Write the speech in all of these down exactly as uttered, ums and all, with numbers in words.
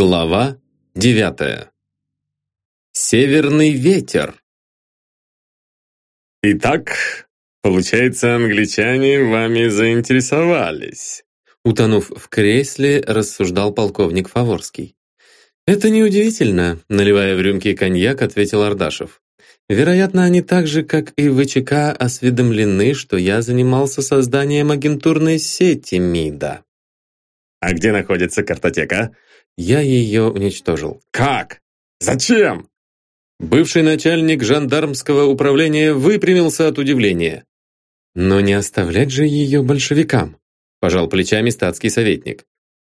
Глава девятая. Северный ветер. Итак, получается, англичане вами заинтересовались. Утонув в кресле, рассуждал полковник Фаворский. «Это неудивительно», — наливая в рюмки коньяк, ответил Ардашев. «Вероятно, они так же, как и ВЧК, осведомлены, что я занимался созданием агентурной сети МИДа». А где находится картотека? Я ее уничтожил. Как? Зачем? Бывший начальник жандармского управления выпрямился от удивления. «Но не оставлять же ее большевикам», – пожал плечами статский советник.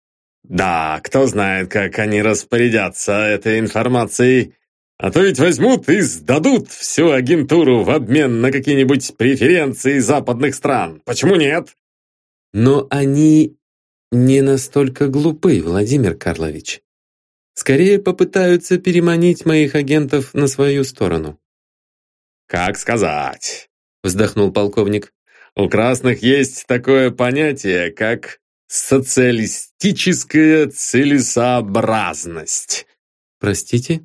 Да, кто знает, как они распорядятся этой информацией. А то ведь возьмут и сдадут всю агентуру в обмен на какие-нибудь преференции западных стран. Почему нет? Но они не настолько глупы, Владимир Карлович. Скорее попытаются переманить моих агентов на свою сторону. Как сказать? Вздохнул полковник. У красных есть такое понятие, как социалистическая целесообразность. Простите?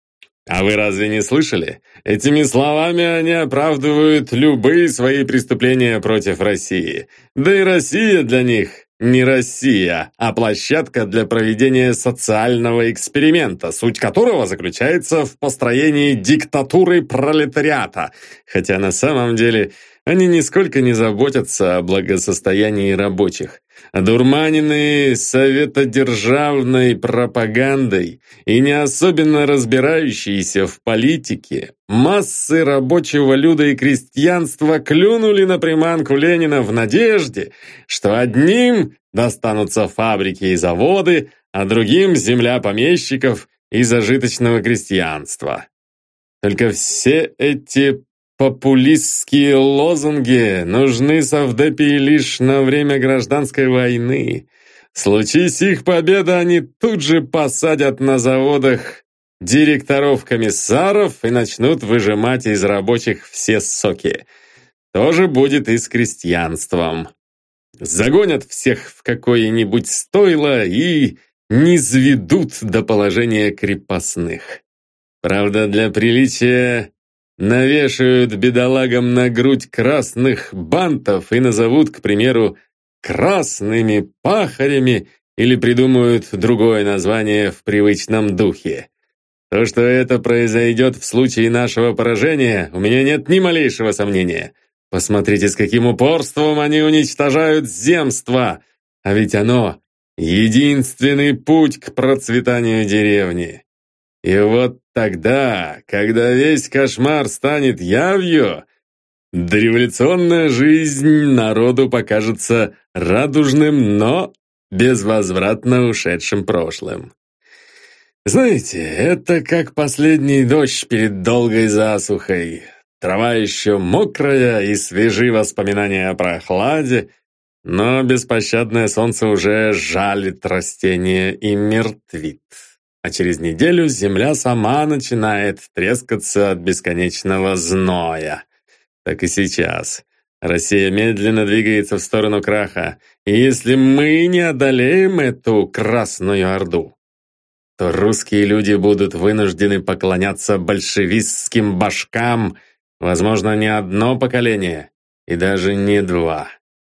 А вы разве не слышали? Этими словами они оправдывают любые свои преступления против России. Да и Россия для них не Россия, а площадка для проведения социального эксперимента, суть которого заключается в построении диктатуры пролетариата. Хотя на самом деле они нисколько не заботятся о благосостоянии рабочих. Одурманенные советодержавной пропагандой и не особенно разбирающиеся в политике, массы рабочего люда и крестьянства клюнули на приманку Ленина в надежде, что одним достанутся фабрики и заводы, а другим земля помещиков и зажиточного крестьянства. Только все эти популистские лозунги нужны совдепии лишь на время гражданской войны. Случись их победа, они тут же посадят на заводах директоров-комиссаров и начнут выжимать из рабочих все соки. То же будет и с крестьянством. Загонят всех в какое-нибудь стойло и низведут до положения крепостных. Правда, для приличия навешают бедолагам на грудь красных бантов и назовут, к примеру, красными пахарями или придумают другое название в привычном духе. То, что это произойдет в случае нашего поражения, у меня нет ни малейшего сомнения. Посмотрите, с каким упорством они уничтожают земство, а ведь оно — единственный путь к процветанию деревни. И вот тогда, когда весь кошмар станет явью, дореволюционная жизнь народу покажется радужным, но безвозвратно ушедшим прошлым. Знаете, это как последний дождь перед долгой засухой. Трава еще мокрая и свежи воспоминания о прохладе, но беспощадное солнце уже жалит растения и мертвит. А через неделю земля сама начинает трескаться от бесконечного зноя. Так и сейчас. Россия медленно двигается в сторону краха, и если мы не одолеем эту Красную Орду, то русские люди будут вынуждены поклоняться большевистским башкам, возможно, не одно поколение, и даже не два.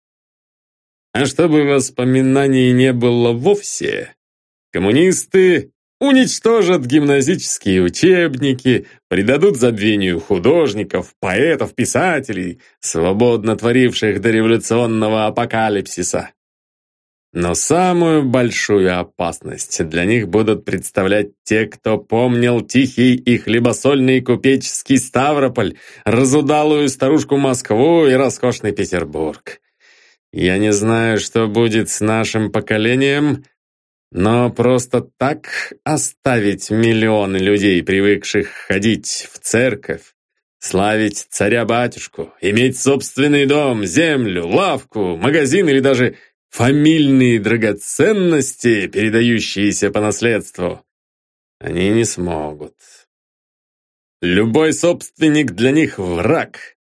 А чтобы воспоминаний не было вовсе, коммунисты уничтожат гимназические учебники, предадут забвению художников, поэтов, писателей, свободно творивших дореволюционного апокалипсиса. Но самую большую опасность для них будут представлять те, кто помнил тихий и хлебосольный купеческий Ставрополь, разудалую старушку Москву и роскошный Петербург. Я не знаю, что будет с нашим поколением, но просто так оставить миллионы людей, привыкших ходить в церковь, славить царя-батюшку, иметь собственный дом, землю, лавку, магазин или даже фамильные драгоценности, передающиеся по наследству, они не смогут. Любой собственник для них враг.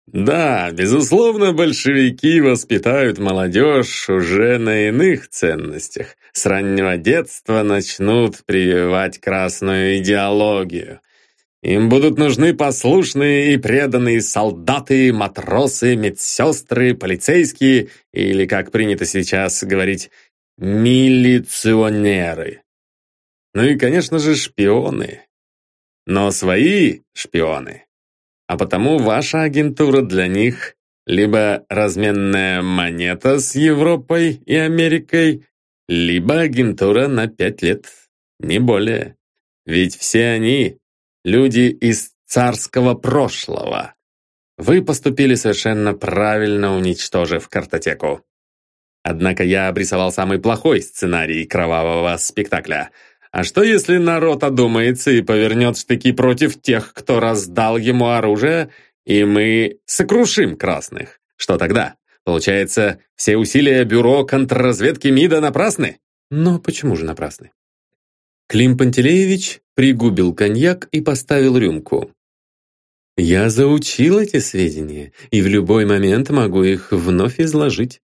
Да, безусловно, большевики воспитают молодежь уже на иных ценностях. С раннего детства начнут прививать красную идеологию. Им будут нужны послушные и преданные солдаты, матросы, медсестры, полицейские или, как принято сейчас говорить, милиционеры. Ну и, конечно же, шпионы. Но свои шпионы. А потому ваша агентура для них либо разменная монета с Европой и Америкой, либо агентура на пять лет, не более. Ведь все они люди из царского прошлого. Вы поступили совершенно правильно, уничтожив картотеку. Однако я обрисовал самый плохой сценарий кровавого спектакля. А что если народ одумается и повернет штыки против тех, кто раздал ему оружие, и мы сокрушим красных? Что тогда? Получается, все усилия бюро контрразведки МИДа напрасны? Но почему же напрасны? Клим Пантелеевич пригубил коньяк и поставил рюмку. Я заучил эти сведения, и в любой момент могу их вновь изложить.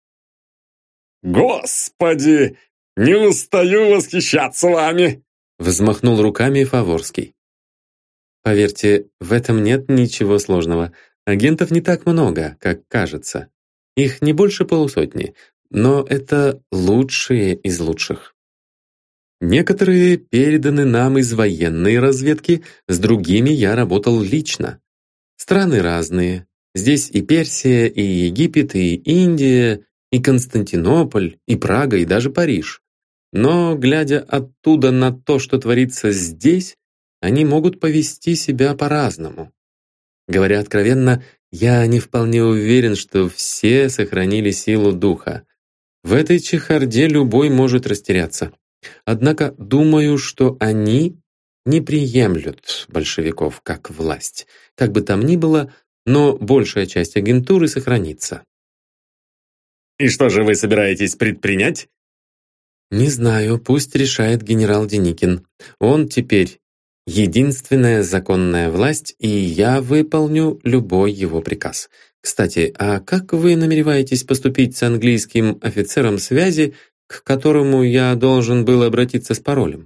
Господи! «Не устаю восхищаться вами!» Взмахнул руками Фаворский. Поверьте, в этом нет ничего сложного. Агентов не так много, как кажется. Их не больше полусотни, но это лучшие из лучших. Некоторые переданы нам из военной разведки, с другими я работал лично. Страны разные. Здесь и Персия, и Египет, и Индия, и Константинополь, и Прага, и даже Париж. Но, глядя оттуда на то, что творится здесь, они могут повести себя по-разному. Говоря откровенно, я не вполне уверен, что все сохранили силу духа. В этой чехарде любой может растеряться. Однако думаю, что они не приемлют большевиков как власть. Как бы там ни было, но большая часть агентуры сохранится. «И что же вы собираетесь предпринять?» «Не знаю, пусть решает генерал Деникин. Он теперь единственная законная власть, и я выполню любой его приказ. Кстати, а как вы намереваетесь поступить с английским офицером связи, к которому я должен был обратиться с паролем?»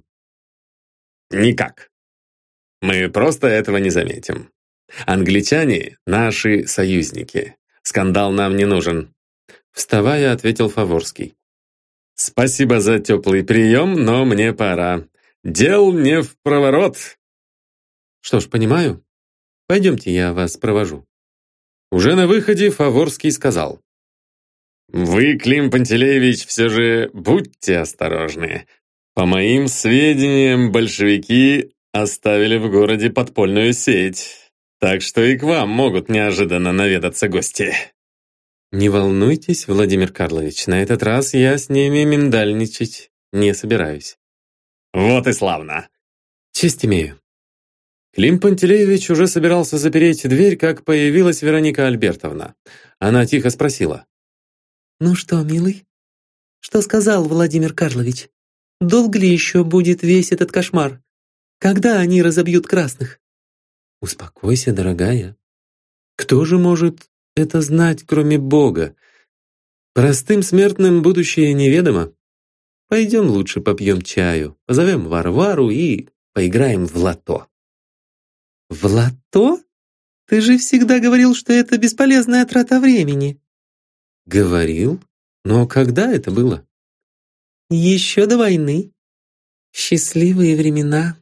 «Никак. Мы просто этого не заметим. Англичане — наши союзники. Скандал нам не нужен», — вставая, ответил Фаворский. «Спасибо за теплый прием, но мне пора. Дел не в проворот». «Что ж, понимаю. Пойдемте, я вас провожу». Уже на выходе Фаворский сказал: «Вы, Клим Пантелеевич, все же будьте осторожны. По моим сведениям, большевики оставили в городе подпольную сеть, так что и к вам могут неожиданно наведаться гости». «Не волнуйтесь, Владимир Карлович, на этот раз я с ними миндальничать не собираюсь». «Вот и славно!» «Честь имею». Клим Пантелеевич уже собирался запереть дверь, как появилась Вероника Альбертовна. Она тихо спросила: «Ну что, милый, что сказал Владимир Карлович? Долго ли еще будет весь этот кошмар? Когда они разобьют красных?» «Успокойся, дорогая. Кто же может это знать, кроме Бога? Простым смертным будущее неведомо. Пойдем лучше попьем чаю, позовем Варвару и поиграем в лото». «В лото? Ты же всегда говорил, что это бесполезная трата времени». «Говорил? Но когда это было?» «Еще до войны. Счастливые времена».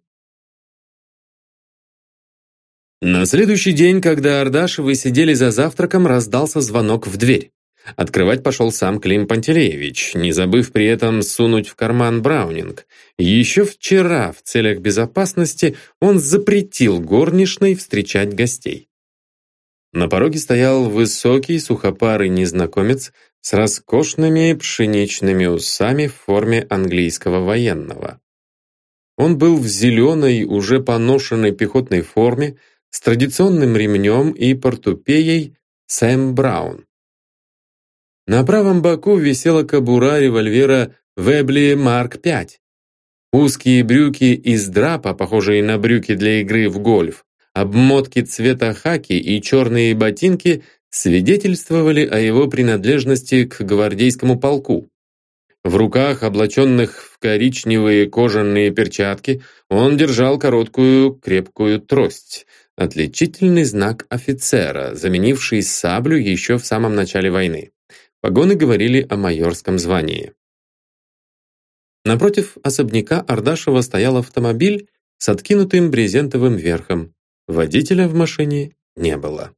На следующий день, когда Ардашевы сидели за завтраком, раздался звонок в дверь. Открывать пошел сам Клим Пантелеевич, не забыв при этом сунуть в карман браунинг. Еще вчера, в целях безопасности, он запретил горничной встречать гостей. На пороге стоял высокий сухопарый незнакомец с роскошными пшеничными усами в форме английского военного. Он был в зеленой, уже поношенной пехотной форме, с традиционным ремнем и портупеей Сэм Браун. На правом боку висела кобура револьвера Вебли Марк пять. Узкие брюки из драпа, похожие на брюки для игры в гольф, обмотки цвета хаки и черные ботинки свидетельствовали о его принадлежности к гвардейскому полку. В руках, облаченных в коричневые кожаные перчатки, он держал короткую крепкую трость, отличительный знак офицера, заменивший саблю еще в самом начале войны. Погоны говорили о майорском звании. Напротив особняка Ардашева стоял автомобиль с откинутым брезентовым верхом. Водителя в машине не было.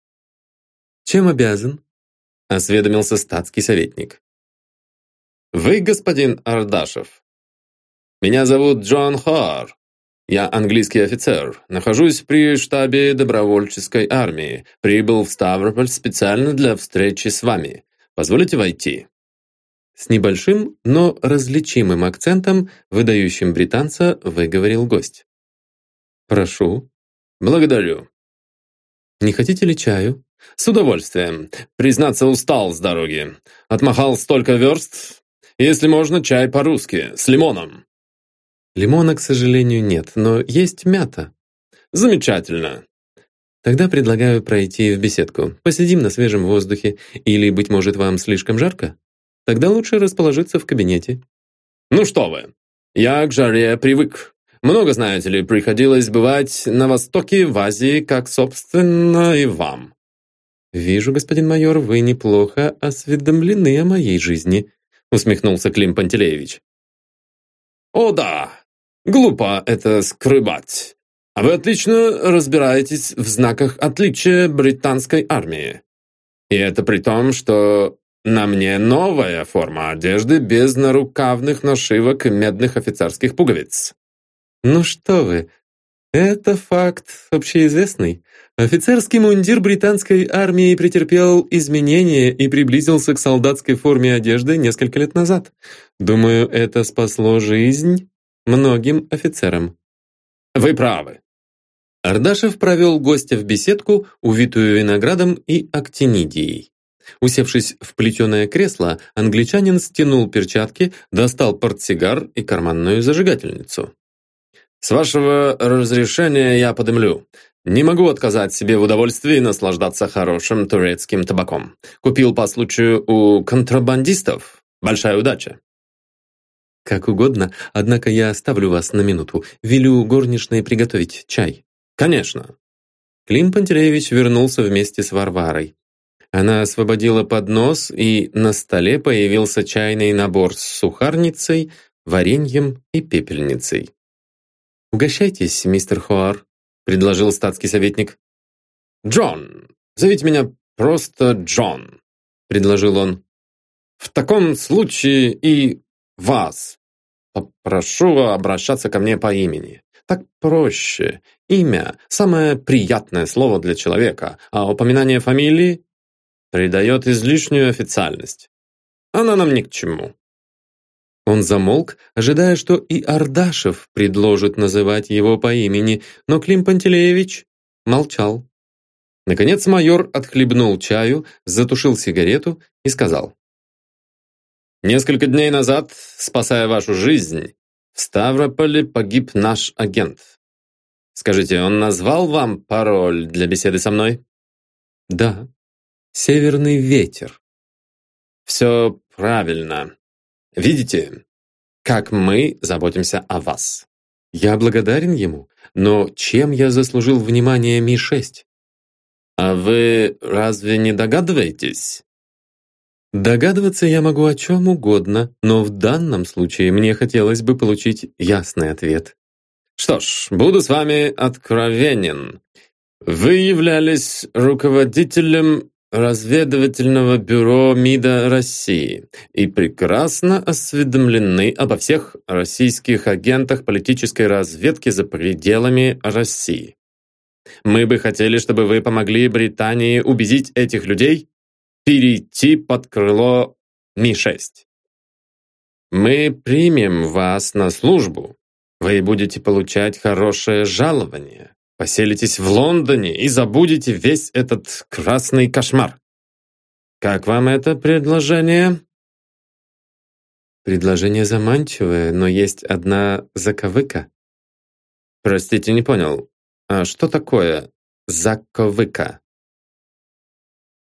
«Чем обязан?» — осведомился статский советник. «Вы господин Ардашев. Меня зовут Джон Хоар. Я английский офицер. Нахожусь при штабе добровольческой армии. Прибыл в Ставрополь специально для встречи с вами. Позволите войти?» С небольшим, но различимым акцентом, выдающим британца, выговорил гость. «Прошу». «Благодарю». «Не хотите ли чаю?» «С удовольствием. Признаться, устал с дороги. Отмахал столько верст. Если можно, чай по-русски, с лимоном». «Лимона, к сожалению, нет, но есть мята». «Замечательно». «Тогда предлагаю пройти в беседку. Посидим на свежем воздухе. Или, быть может, вам слишком жарко? Тогда лучше расположиться в кабинете». «Ну что вы, я к жаре привык. Много, знаете ли, приходилось бывать на Востоке, в Азии, как, собственно, и вам». «Вижу, господин майор, вы неплохо осведомлены о моей жизни», усмехнулся Клим Пантелеевич. «О да, глупо это скрывать. А вы отлично разбираетесь в знаках отличия британской армии. И это при том, что на мне новая форма одежды без нарукавных нашивок и медных офицерских пуговиц». «Ну что вы, это факт общеизвестный. Офицерский мундир британской армии претерпел изменения и приблизился к солдатской форме одежды несколько лет назад. Думаю, это спасло жизнь многим офицерам». «Вы правы». Ардашев провел гостя в беседку, увитую виноградом и актинидией. Усевшись в плетеное кресло, англичанин стянул перчатки, достал портсигар и карманную зажигательницу. «С вашего разрешения я подымлю. Не могу отказать себе в удовольствии наслаждаться хорошим турецким табаком. Купил по случаю у контрабандистов. Большая удача». «Как угодно, однако я оставлю вас на минуту. Велю горничной приготовить чай». «Конечно». Клим Пантелеевич вернулся вместе с Варварой. Она освободила поднос, и на столе появился чайный набор с сухарницей, вареньем и пепельницей. «Угощайтесь, мистер Хоар», — предложил статский советник. «Джон, зовите меня просто Джон», — предложил он. «В таком случае и вас попрошу обращаться ко мне по имени. Так проще. Имя – самое приятное слово для человека, а упоминание фамилии придает излишнюю официальность. Она нам ни к чему». Он замолк, ожидая, что и Ардашев предложит называть его по имени, но Клим Пантелеевич молчал. Наконец майор отхлебнул чаю, затушил сигарету и сказал: «Несколько дней назад, спасая вашу жизнь, в Ставрополе погиб наш агент. Скажите, он назвал вам пароль для беседы со мной?» «Да. Северный ветер». «Все правильно. Видите, как мы заботимся о вас». «Я благодарен ему, но чем я заслужил внимание Ми шесть?» «А вы разве не догадываетесь?» «Догадываться я могу о чем угодно, но в данном случае мне хотелось бы получить ясный ответ». «Что ж, буду с вами откровенен. Вы являлись руководителем разведывательного бюро МИДа России и прекрасно осведомлены обо всех российских агентах политической разведки за пределами России. Мы бы хотели, чтобы вы помогли Британии убедить этих людей перейти под крыло Ми шесть. Мы примем вас на службу. Вы будете получать хорошее жалование. Поселитесь в Лондоне и забудете весь этот красный кошмар. Как вам это предложение?» «Предложение заманчивое, но есть одна заковыка». «Простите, не понял. А что такое заковыка?»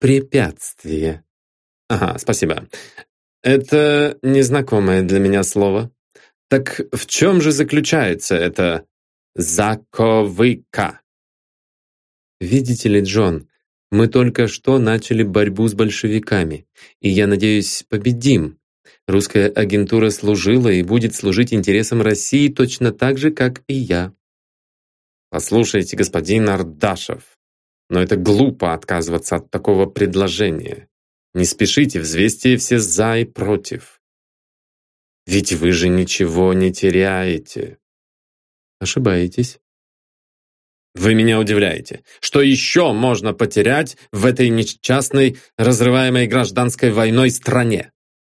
Препятствие. Ага, спасибо. Это незнакомое для меня слово. Так в чем же заключается это заковыка? Видите ли, Джон, мы только что начали борьбу с большевиками, и, я надеюсь, победим. Русская агентура служила и будет служить интересам России точно так же, как и я. Послушайте, господин Ардашев, но это глупо отказываться от такого предложения. Не спешите, взвесьте все «за» и «против». Ведь вы же ничего не теряете. Ошибаетесь. Вы меня удивляете. Что еще можно потерять в этой несчастной, разрываемой гражданской войной стране?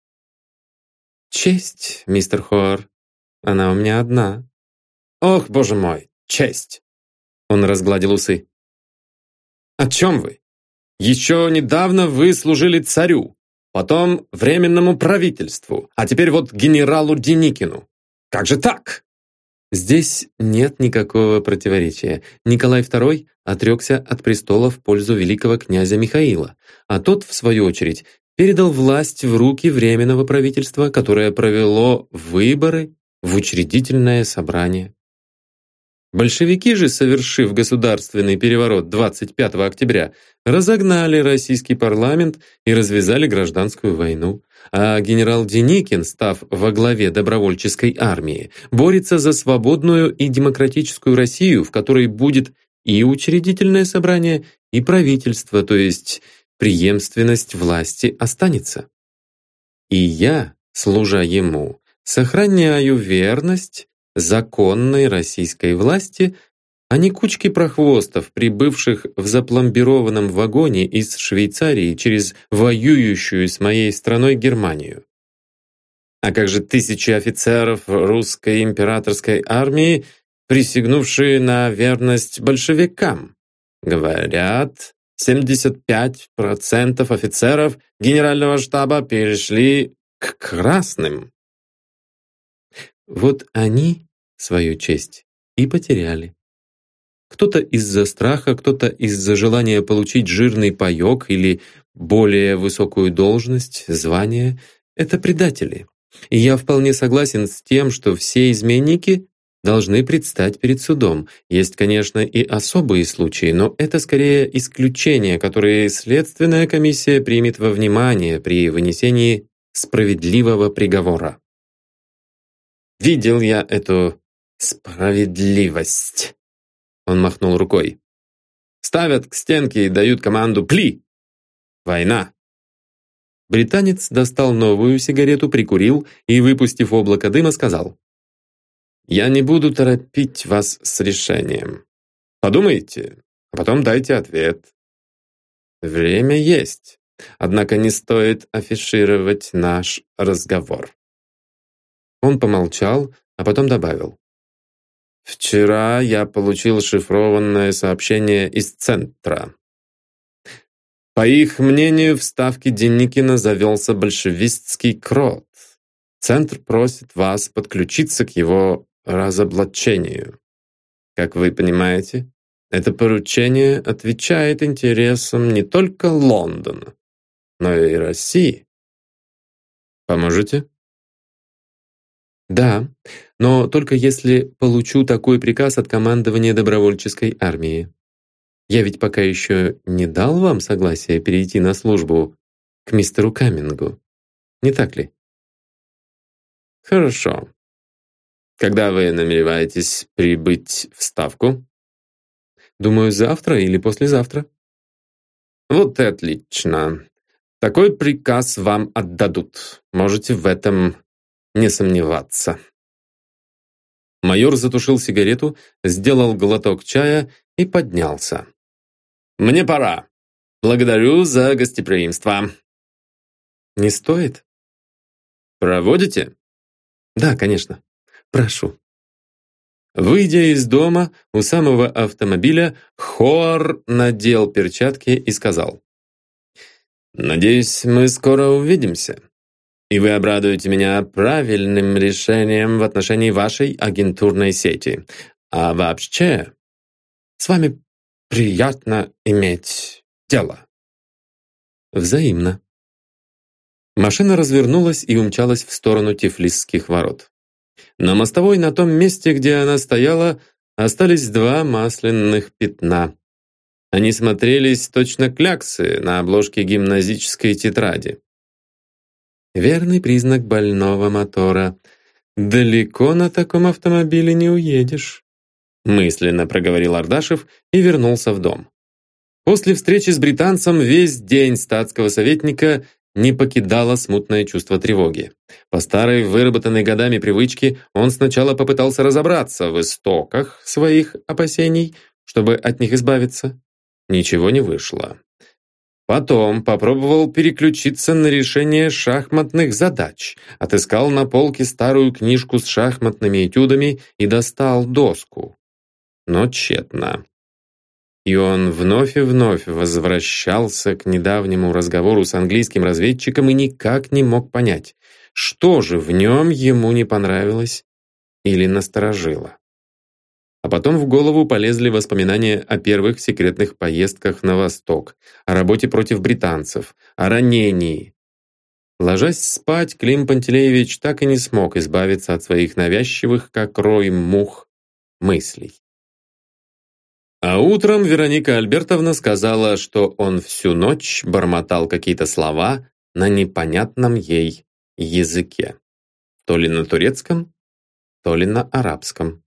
Честь, мистер Хоар. Она у меня одна. Ох, боже мой, честь. Он разгладил усы. О чем вы? Еще недавно вы служили царю, потом Временному правительству, а теперь вот генералу Деникину. Как же так? Здесь нет никакого противоречия. Николай второй отрекся от престола в пользу великого князя Михаила, а тот, в свою очередь, передал власть в руки Временного правительства, которое провело выборы в учредительное собрание. Большевики же, совершив государственный переворот двадцать пятого октября, разогнали российский парламент и развязали гражданскую войну. А генерал Деникин, став во главе добровольческой армии, борется за свободную и демократическую Россию, в которой будет и учредительное собрание, и правительство, то есть преемственность власти останется. И я, служа ему, сохраняю верность законной российской власти, а не кучки прохвостов, прибывших в запломбированном вагоне из Швейцарии через воюющую с моей страной Германию. А как же тысячи офицеров русской императорской армии, присягнувшие на верность большевикам? Говорят, семьдесят пять процентов офицеров генерального штаба перешли к красным. Вот они свою честь и потеряли. Кто-то из-за страха, кто-то из-за желания получить жирный паёк или более высокую должность, звание — это предатели. И я вполне согласен с тем, что все изменники должны предстать перед судом. Есть, конечно, и особые случаи, но это скорее исключения, которые следственная комиссия примет во внимание при вынесении справедливого приговора. Видел я эту справедливость. Он махнул рукой. Ставят к стенке и дают команду «Пли!» Война. Британец достал новую сигарету, прикурил и, выпустив облако дыма, сказал: «Я не буду торопить вас с решением. Подумайте, а потом дайте ответ. Время есть, однако не стоит афишировать наш разговор». Он помолчал, а потом добавил: «Вчера я получил шифрованное сообщение из центра. По их мнению, в ставке Деникина завелся большевистский крот. Центр просит вас подключиться к его разоблачению. Как вы понимаете, это поручение отвечает интересам не только Лондона, но и России. Поможете?» «Да, но только если получу такой приказ от командования добровольческой армии. Я ведь пока еще не дал вам согласия перейти на службу к мистеру Каммингу, не так ли?» «Хорошо. Когда вы намереваетесь прибыть в Ставку?» «Думаю, завтра или послезавтра». «Вот и отлично. Такой приказ вам отдадут. Можете в этом не сомневаться». Майор затушил сигарету, сделал глоток чая и поднялся. «Мне пора. Благодарю за гостеприимство». «Не стоит?» «Проводите?» «Да, конечно. Прошу». Выйдя из дома, у самого автомобиля Хоар надел перчатки и сказал: «Надеюсь, мы скоро увидимся. И вы обрадуете меня правильным решением в отношении вашей агентурной сети. А вообще, с вами приятно иметь дело». Взаимно. Машина развернулась и умчалась в сторону Тифлисских ворот. На мостовой, на том месте, где она стояла, остались два масляных пятна. Они смотрелись точно кляксы на обложке гимназической тетради. Верный признак больного мотора. Далеко на таком автомобиле не уедешь, мысленно проговорил Ардашев и вернулся в дом. После встречи с британцем весь день статского советника не покидало смутное чувство тревоги. По старой, выработанной годами привычке, он сначала попытался разобраться в истоках своих опасений, чтобы от них избавиться. Ничего не вышло. Потом попробовал переключиться на решение шахматных задач, отыскал на полке старую книжку с шахматными этюдами и достал доску. Но тщетно. И он вновь и вновь возвращался к недавнему разговору с английским разведчиком и никак не мог понять, что же в нем ему не понравилось или насторожило. А потом в голову полезли воспоминания о первых секретных поездках на восток, о работе против британцев, о ранении. Ложась спать, Клим Пантелеевич так и не смог избавиться от своих навязчивых, как рой мух, мыслей. А утром Вероника Альбертовна сказала, что он всю ночь бормотал какие-то слова на непонятном ей языке. То ли на турецком, то ли на арабском.